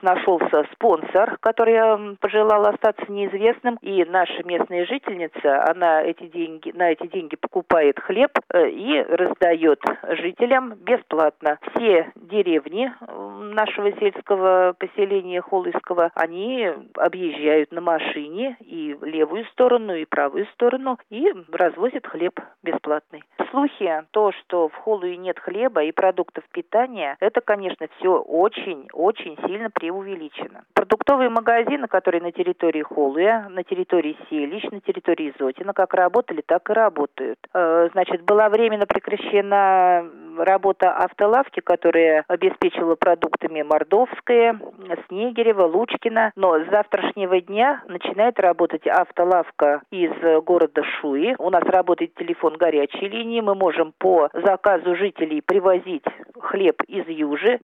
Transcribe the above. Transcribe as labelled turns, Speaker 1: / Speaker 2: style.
Speaker 1: нашелся спонсор, который пожелал остаться неизвестным, и наша местная жительница, она на эти деньги покупает хлеб и раздает жителям бесплатно. Все деревни нашего сельского поселения Холойского, они объезжают на машине и левую сторону, и правую сторону, и развозят хлеб бесплатный. Слухи, то, что в Холуе нет хлеба и продуктов питания, это, конечно, все очень сильно преувеличено. Продуктовые магазины, которые на территории Холуя, на территории селищ, на территории Зотина, как работали, так и работают. Значит, была временно прекращена работа автолавки, которая обеспечивала продуктами Мордовская, Снегирева, Лучкина. Но с завтрашнего дня начинает работать автолавка из города Шуи. У нас работает телефон горячей линии. Мы можем по заказу жителей привозить хлеб из Южи.